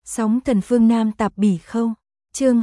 Sóng thần phương Nam tạp bỉ khâu. Chương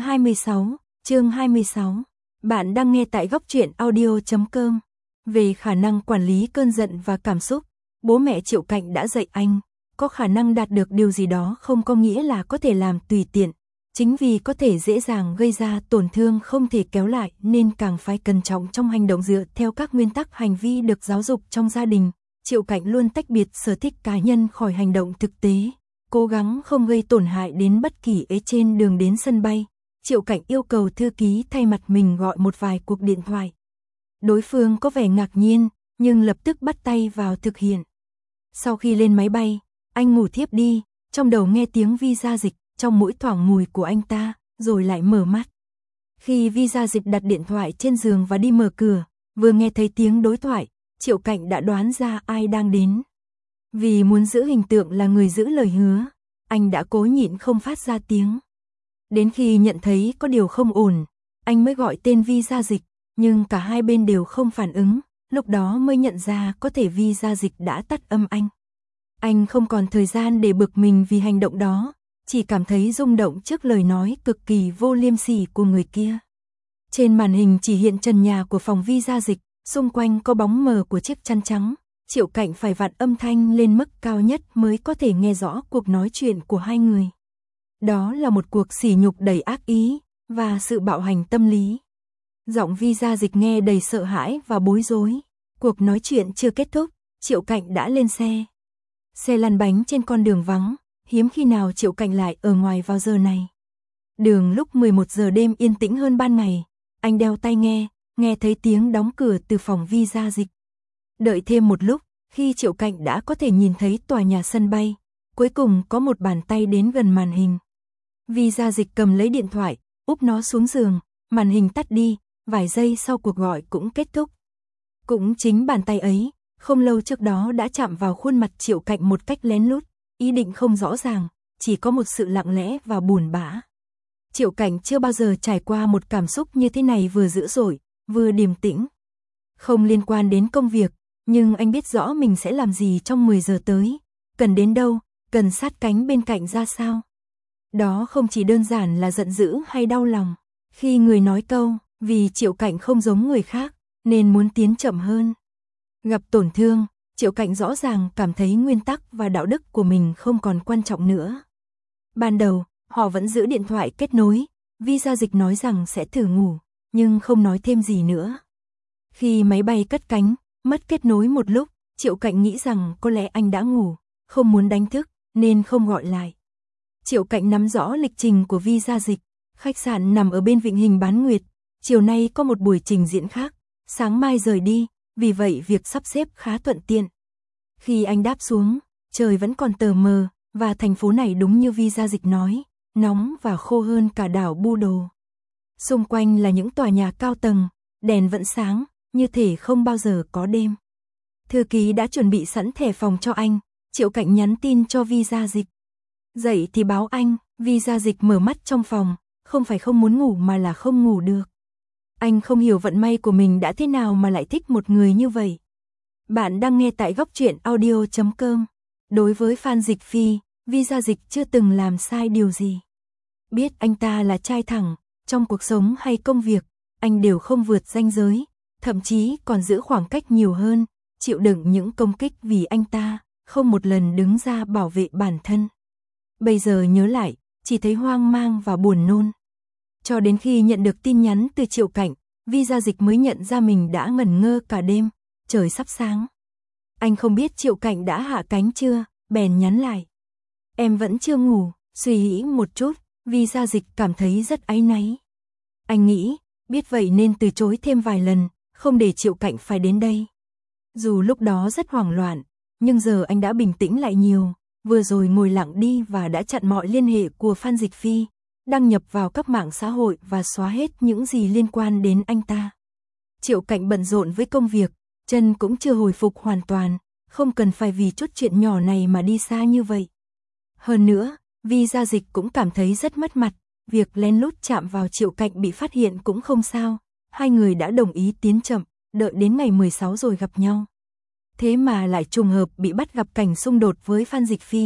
26. Bạn đang nghe tại góc truyện audio.com. Về khả năng quản lý cơn giận và cảm xúc, bố mẹ Triệu Cạnh đã dạy anh, có khả năng đạt được điều gì đó không có nghĩa là có thể làm tùy tiện. Chính vì có thể dễ dàng gây ra tổn thương không thể kéo lại nên càng phải cẩn trọng trong hành động dựa theo các nguyên tắc hành vi được giáo dục trong gia đình. Triệu Cạnh luôn tách biệt sở thích cá nhân khỏi hành động thực tế, cố gắng không gây tổn hại đến bất kỳ ai trên đường đến sân bay. Triệu Cạnh yêu cầu thư ký thay mặt mình gọi một vài cuộc điện thoại. Đối phương có vẻ ngạc nhiên, nhưng lập tức bắt tay vào thực hiện. Sau khi lên máy bay, anh ngủ thiếp đi, trong đầu nghe tiếng visa dịch, trong mũi thoảng mùi của anh ta, rồi lại mở mắt. Khi visa dịch đặt điện thoại trên giường và đi mở cửa, vừa nghe thấy tiếng đối thoại, Triệu Cạnh đã đoán ra ai đang đến. Vì muốn giữ hình tượng là người giữ lời hứa, anh đã cố nhịn không phát ra tiếng. Đến khi nhận thấy có điều không ổn, anh mới gọi tên visa dịch, nhưng cả hai bên đều không phản ứng, lúc đó mới nhận ra có thể visa dịch đã tắt âm anh. Anh không còn thời gian để bực mình vì hành động đó, chỉ cảm thấy rung động trước lời nói cực kỳ vô liêm sỉ của người kia. Trên màn hình chỉ hiện trần nhà của phòng visa dịch, xung quanh có bóng mờ của chiếc chăn trắng. Triệu Cạnh phải vặn âm thanh lên mức cao nhất mới có thể nghe rõ cuộc nói chuyện của hai người. Đó là một cuộc sỉ nhục đầy ác ý và sự bạo hành tâm lý. Giọng visa dịch nghe đầy sợ hãi và bối rối. Cuộc nói chuyện chưa kết thúc, Triệu Cạnh đã lên xe. Xe lăn bánh trên con đường vắng, hiếm khi nào Triệu Cạnh lại ở ngoài vào giờ này. Đường lúc 11 giờ đêm yên tĩnh hơn ban ngày. Anh đeo tai nghe thấy tiếng đóng cửa từ phòng visa dịch. Đợi thêm một lúc, khi Triệu Cạnh đã có thể nhìn thấy tòa nhà sân bay, cuối cùng có một bàn tay đến gần màn hình. Visa dịch cầm lấy điện thoại, úp nó xuống giường, màn hình tắt đi, vài giây sau cuộc gọi cũng kết thúc. Cũng chính bàn tay ấy, không lâu trước đó đã chạm vào khuôn mặt Triệu Cạnh một cách lén lút, ý định không rõ ràng, chỉ có một sự lặng lẽ và buồn bã. Triệu Cạnh chưa bao giờ trải qua một cảm xúc như thế này, vừa dữ dội, vừa điềm tĩnh. Không liên quan đến công việc, nhưng anh biết rõ mình sẽ làm gì trong 10 giờ tới, cần đến đâu, cần sát cánh bên cạnh ra sao. Đó không chỉ đơn giản là giận dữ hay đau lòng. Khi người nói câu, vì Triệu Cạnh không giống người khác, nên muốn tiến chậm hơn. Gặp tổn thương, Triệu Cạnh rõ ràng cảm thấy nguyên tắc và đạo đức của mình không còn quan trọng nữa. Ban đầu, họ vẫn giữ điện thoại kết nối, visa dịch nói rằng sẽ thử ngủ, nhưng không nói thêm gì nữa. Khi máy bay cất cánh, mất kết nối một lúc, Triệu Cạnh nghĩ rằng có lẽ anh đã ngủ, không muốn đánh thức, nên không gọi lại. Triệu Cạnh nắm rõ lịch trình của visa dịch, khách sạn nằm ở bên Vịnh Hình Bán Nguyệt, chiều nay có một buổi trình diễn khác, sáng mai rời đi, vì vậy việc sắp xếp khá thuận tiện. Khi anh đáp xuống, trời vẫn còn tờ mờ, và thành phố này đúng như visa dịch nói, nóng và khô hơn cả đảo Bu Đồ. Xung quanh là những tòa nhà cao tầng, đèn vẫn sáng, như thể không bao giờ có đêm. Thư ký đã chuẩn bị sẵn thẻ phòng cho anh, Triệu Cạnh nhắn tin cho visa dịch. Dậy thì báo anh, visa dịch mở mắt trong phòng, không phải không muốn ngủ mà là không ngủ được. Anh không hiểu vận may của mình đã thế nào mà lại thích một người như vậy. Bạn đang nghe tại góc truyện audio.com. Đối với Phan Dịch Phi, visa dịch chưa từng làm sai điều gì. Biết anh ta là trai thẳng, trong cuộc sống hay công việc, anh đều không vượt ranh giới, thậm chí còn giữ khoảng cách nhiều hơn, chịu đựng những công kích vì anh ta, không một lần đứng ra bảo vệ bản thân. Bây giờ nhớ lại, chỉ thấy hoang mang và buồn nôn. Cho đến khi nhận được tin nhắn từ Triệu Cạnh, visa dịch mới nhận ra mình đã ngẩn ngơ cả đêm, trời sắp sáng. Anh không biết Triệu Cạnh đã hạ cánh chưa, bèn nhắn lại. Em vẫn chưa ngủ, suy nghĩ một chút, visa dịch cảm thấy rất áy náy. Anh nghĩ, biết vậy nên từ chối thêm vài lần, không để Triệu Cạnh phải đến đây. Dù lúc đó rất hoảng loạn, nhưng giờ anh đã bình tĩnh lại nhiều, vừa rồi ngồi lặng đi và đã chặn mọi liên hệ của Phan Dịch Phi, đăng nhập vào các mạng xã hội và xóa hết những gì liên quan đến anh ta. Triệu Cạnh bận rộn với công việc, chân cũng chưa hồi phục hoàn toàn, không cần phải vì chút chuyện nhỏ này mà đi xa như vậy. Hơn nữa, visa dịch cũng cảm thấy rất mất mặt, việc lén lút chạm vào Triệu Cạnh bị phát hiện cũng không sao, hai người đã đồng ý tiến chậm, đợi đến ngày 16 rồi gặp nhau. Thế mà lại trùng hợp bị bắt gặp cảnh xung đột với Phan Dịch Phi,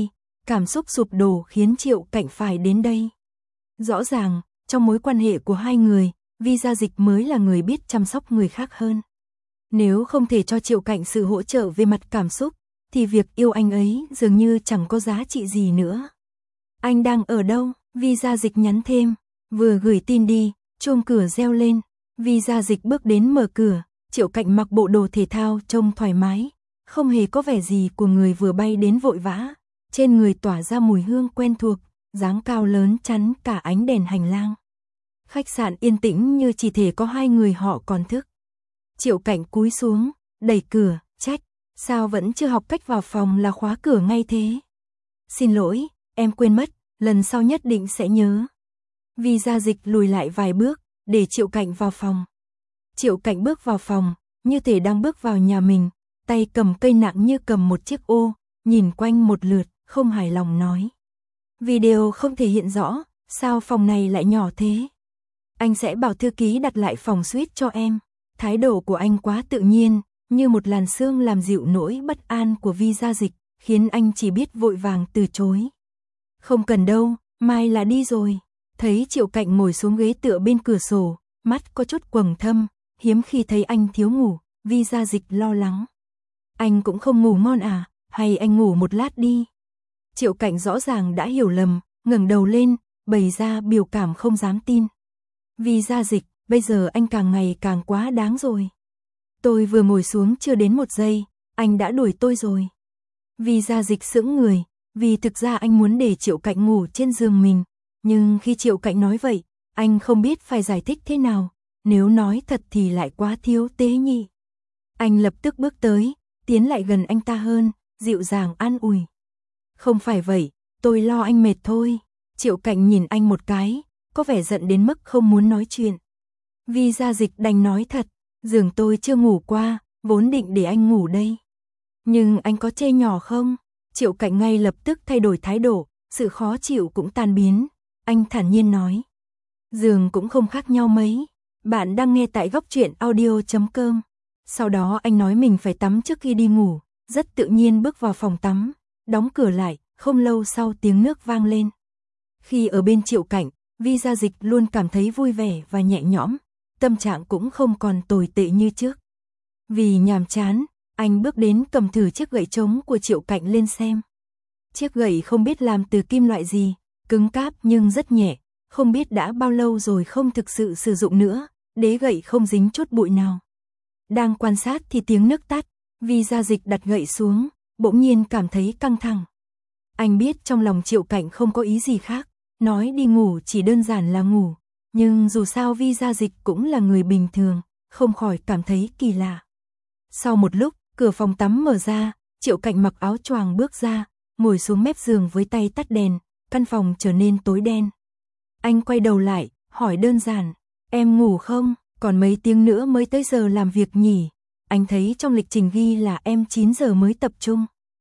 cảm xúc sụp đổ khiến Triệu Cạnh phải đến đây. Rõ ràng, trong mối quan hệ của hai người, Vi Gia Dịch mới là người biết chăm sóc người khác hơn. Nếu không thể cho Triệu Cạnh sự hỗ trợ về mặt cảm xúc, thì việc yêu anh ấy dường như chẳng có giá trị gì nữa. Anh đang ở đâu? Vi Gia Dịch nhắn thêm, vừa gửi tin đi, chuông cửa reo lên. Vi Gia Dịch bước đến mở cửa, Triệu Cạnh mặc bộ đồ thể thao trông thoải mái, không hề có vẻ gì của người vừa bay đến vội vã. Trên người tỏa ra mùi hương quen thuộc, dáng cao lớn chắn cả ánh đèn hành lang. Khách sạn yên tĩnh như chỉ thể có hai người họ còn thức. Triệu Cạnh cúi xuống, đẩy cửa, trách, sao vẫn chưa học cách vào phòng là khóa cửa ngay thế? Xin lỗi, em quên mất, lần sau nhất định sẽ nhớ. Vi Gia Dịch lùi lại vài bước, để Triệu Cạnh vào phòng. Triệu Cạnh bước vào phòng, như thể đang bước vào nhà mình, tay cầm cây nặng như cầm một chiếc ô, nhìn quanh một lượt, không hài lòng nói. Video không thể hiện rõ, sao phòng này lại nhỏ thế? Anh sẽ bảo thư ký đặt lại phòng suite cho em. Thái độ của anh quá tự nhiên, như một làn sương làm dịu nỗi bất an của Vi Gia Dịch, khiến anh chỉ biết vội vàng từ chối. Không cần đâu, mai là đi rồi. Thấy Triệu Cạnh ngồi xuống ghế tựa bên cửa sổ, mắt có chút quầng thâm, hiếm khi thấy anh thiếu ngủ, Vi Gia Dịch lo lắng. Anh cũng không ngủ ngon à, hay anh ngủ một lát đi. Triệu Cạnh rõ ràng đã hiểu lầm, ngẩng đầu lên, bày ra biểu cảm không dám tin. Vi Gia Dịch, bây giờ anh càng ngày càng quá đáng rồi. Tôi vừa ngồi xuống chưa đến 1 giây, anh đã đuổi tôi rồi. Vi Gia Dịch sững người, vì thực ra anh muốn để Triệu Cạnh ngủ trên giường mình, nhưng khi Triệu Cạnh nói vậy, anh không biết phải giải thích thế nào, nếu nói thật thì lại quá thiếu tế nhị. Anh lập tức bước tới, tiến lại gần anh ta hơn, dịu dàng an ủi. Không phải vậy, tôi lo anh mệt thôi. Triệu Cạnh nhìn anh một cái, có vẻ giận đến mức không muốn nói chuyện. Vi Gia Dịch đành nói thật, giường tôi chưa ngủ qua, vốn định để anh ngủ đây. Nhưng anh có chê nhỏ không? Triệu Cạnh ngay lập tức thay đổi thái độ, sự khó chịu cũng tan biến. Anh thản nhiên nói. Giường cũng không khác nhau mấy. Bạn đang nghe tại Góc Truyện Audio.com. Sau đó anh nói mình phải tắm trước khi đi ngủ, rất tự nhiên bước vào phòng tắm, đóng cửa lại, không lâu sau tiếng nước vang lên. Khi ở bên Triệu Cạnh, Vi Gia Dịch luôn cảm thấy vui vẻ và nhẹ nhõm, tâm trạng cũng không còn tồi tệ như trước. Vì nhàm chán, anh bước đến cầm thử chiếc gậy trống của Triệu Cạnh lên xem. Chiếc gậy không biết làm từ kim loại gì, cứng cáp nhưng rất nhẹ, không biết đã bao lâu rồi không thực sự sử dụng nữa, đế gậy không dính chút bụi nào. Đang quan sát thì tiếng nước tắt, Vi Gia Dịch đặt gậy xuống, bỗng nhiên cảm thấy căng thẳng. Anh biết trong lòng Triệu Cạnh không có ý gì khác, nói đi ngủ chỉ đơn giản là ngủ, nhưng dù sao Vi Gia Dịch cũng là người bình thường, không khỏi cảm thấy kỳ lạ. Sau một lúc, cửa phòng tắm mở ra, Triệu Cạnh mặc áo choàng bước ra, ngồi xuống mép giường với tay tắt đèn, căn phòng trở nên tối đen. Anh quay đầu lại, hỏi đơn giản, em ngủ không, còn mấy tiếng nữa mới tới giờ làm việc nhỉ? Anh thấy trong lịch trình ghi là em 9 giờ mới tập trung.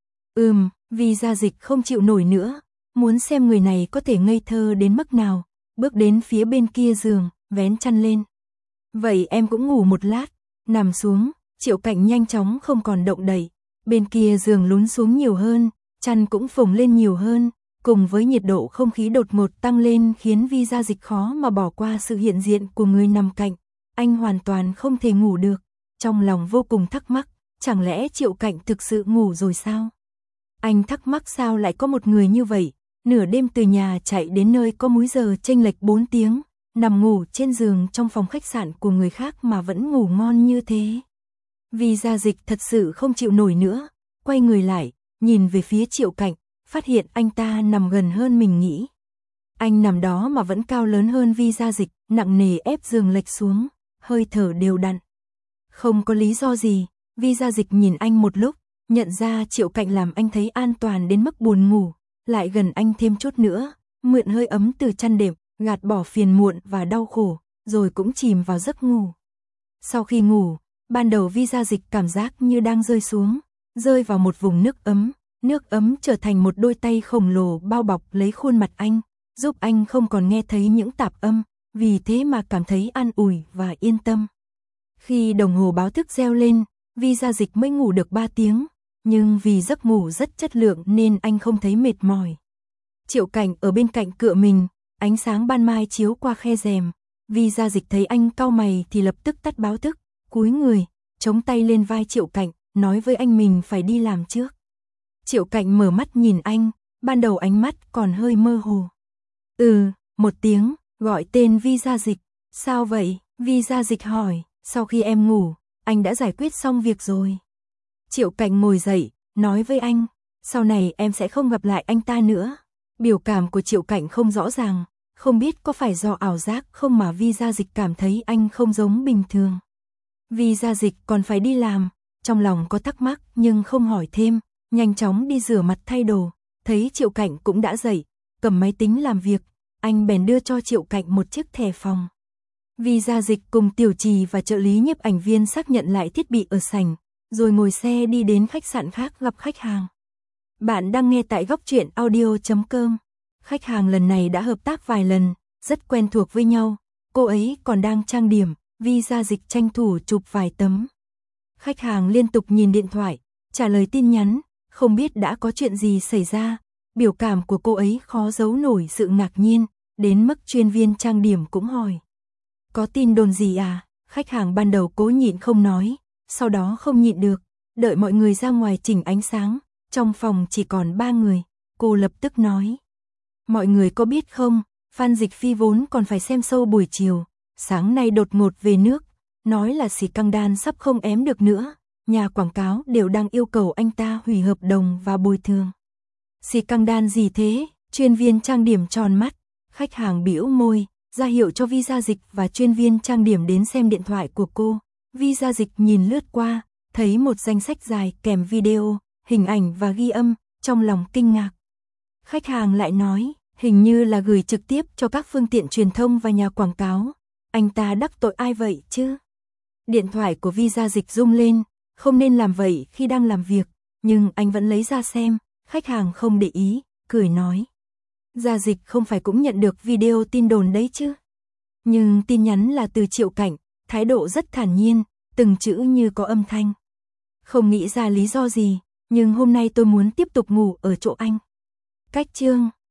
Vi Gia Dịch không chịu nổi nữa, muốn xem người này có thể ngây thơ đến mức nào, bước đến phía bên kia giường, vén chăn lên. Vậy em cũng ngủ một lát, nằm xuống. Triệu Cạnh nhanh chóng không còn động đậy, bên kia giường lún xuống nhiều hơn, chăn cũng phồng lên nhiều hơn, cùng với nhiệt độ không khí đột ngột tăng lên khiến Vi Gia Dịch khó mà bỏ qua sự hiện diện của người nằm cạnh. Anh hoàn toàn không thể ngủ được, trong lòng vô cùng thắc mắc, chẳng lẽ Triệu Cạnh thực sự ngủ rồi sao? Anh thắc mắc sao lại có một người như vậy, nửa đêm từ nhà chạy đến nơi có múi giờ chênh lệch 4 tiếng, nằm ngủ trên giường trong phòng khách sạn của người khác mà vẫn ngủ ngon như thế. Vi Gia Dịch thật sự không chịu nổi nữa, quay người lại, nhìn về phía Triệu Cạnh, phát hiện anh ta nằm gần hơn mình nghĩ. Anh nằm đó mà vẫn cao lớn hơn Vi Gia Dịch, nặng nề ép giường lệch xuống, hơi thở đều đặn. Không có lý do gì, Vi Gia Dịch nhìn anh một lúc, nhận ra Triệu Cạnh làm anh thấy an toàn đến mức buồn ngủ, lại gần anh thêm chút nữa, mượn hơi ấm từ chăn đệm, gạt bỏ phiền muộn và đau khổ, rồi cũng chìm vào giấc ngủ. Sau khi ngủ, ban đầu Vi Gia Dịch cảm giác như đang rơi xuống, rơi vào một vùng nước ấm trở thành một đôi tay khổng lồ bao bọc lấy khuôn mặt anh, giúp anh không còn nghe thấy những tạp âm, vì thế mà cảm thấy an ủi và yên tâm. Khi đồng hồ báo thức reo lên, Vi Gia Dịch mới ngủ được 3 tiếng, nhưng vì giấc ngủ rất chất lượng nên anh không thấy mệt mỏi. Triệu Cảnh ở bên cạnh cựa mình, ánh sáng ban mai chiếu qua khe rèm. Vi Gia Dịch thấy anh cau mày thì lập tức tắt báo thức, cúi người, chống tay lên vai Triệu Cảnh, nói với anh mình phải đi làm trước. Triệu Cảnh mở mắt nhìn anh, ban đầu ánh mắt còn hơi mơ hồ. Một tiếng, gọi tên Vi Gia Dịch. Sao vậy? Vi Gia Dịch hỏi, sau khi em ngủ, anh đã giải quyết xong việc rồi. Triệu Cảnh ngồi dậy, nói với anh, sau này em sẽ không gặp lại anh ta nữa. Biểu cảm của Triệu Cảnh không rõ ràng, không biết có phải do ảo giác không mà Vi Gia Dịch cảm thấy anh không giống bình thường. Vi Gia Dịch còn phải đi làm, trong lòng có thắc mắc nhưng không hỏi thêm, nhanh chóng đi rửa mặt thay đồ, thấy Triệu Cảnh cũng đã dậy, cầm máy tính làm việc, anh bèn đưa cho Triệu Cảnh một chiếc thẻ phòng. Vi Gia Dịch cùng Tiểu Trì và trợ lý nhiếp ảnh viên xác nhận lại thiết bị ở sảnh, rồi ngồi xe đi đến khách sạn khác gặp khách hàng. Bạn đang nghe tại Góc Truyện Audio.com. Khách hàng lần này đã hợp tác vài lần, rất quen thuộc với nhau, cô ấy còn đang trang điểm, Vi Gia Dịch tranh thủ chụp vài tấm. Khách hàng liên tục nhìn điện thoại, trả lời tin nhắn, không biết đã có chuyện gì xảy ra, biểu cảm của cô ấy khó giấu nổi sự ngạc nhiên, đến mức chuyên viên trang điểm cũng hỏi. Có tin đồn gì à? Khách hàng ban đầu cố nhịn không nói, sau đó không nhịn được, đợi mọi người ra ngoài chỉnh ánh sáng, trong phòng chỉ còn 3 người, cô lập tức nói. Mọi người có biết không, Phan Dịch Phi vốn còn phải xem show buổi chiều, sáng nay đột ngột về nước, nói là scandal sắp không ém được nữa, nhà quảng cáo đều đang yêu cầu anh ta hủy hợp đồng và bồi thường. Scandal gì thế? Chuyên viên trang điểm tròn mắt, khách hàng bĩu môi, ra hiệu cho Vi Gia Dịch và chuyên viên trang điểm đến xem điện thoại của cô. Vi Gia Dịch nhìn lướt qua, thấy một danh sách dài kèm video, hình ảnh và ghi âm, trong lòng kinh ngạc. Khách hàng lại nói, hình như là gửi trực tiếp cho các phương tiện truyền thông và nhà quảng cáo. Anh ta đắc tội ai vậy chứ? Điện thoại của Vi Gia Dịch rung lên, không nên làm vậy khi đang làm việc, nhưng anh vẫn lấy ra xem, khách hàng không để ý, cười nói. Gia Dịch không phải cũng nhận được video tin đồn đấy chứ? Nhưng tin nhắn là từ Triệu Cảnh, thái độ rất thản nhiên, từng chữ như có âm thanh. Không nghĩ ra lý do gì, nhưng hôm nay tôi muốn tiếp tục ngủ ở chỗ anh. Cách chương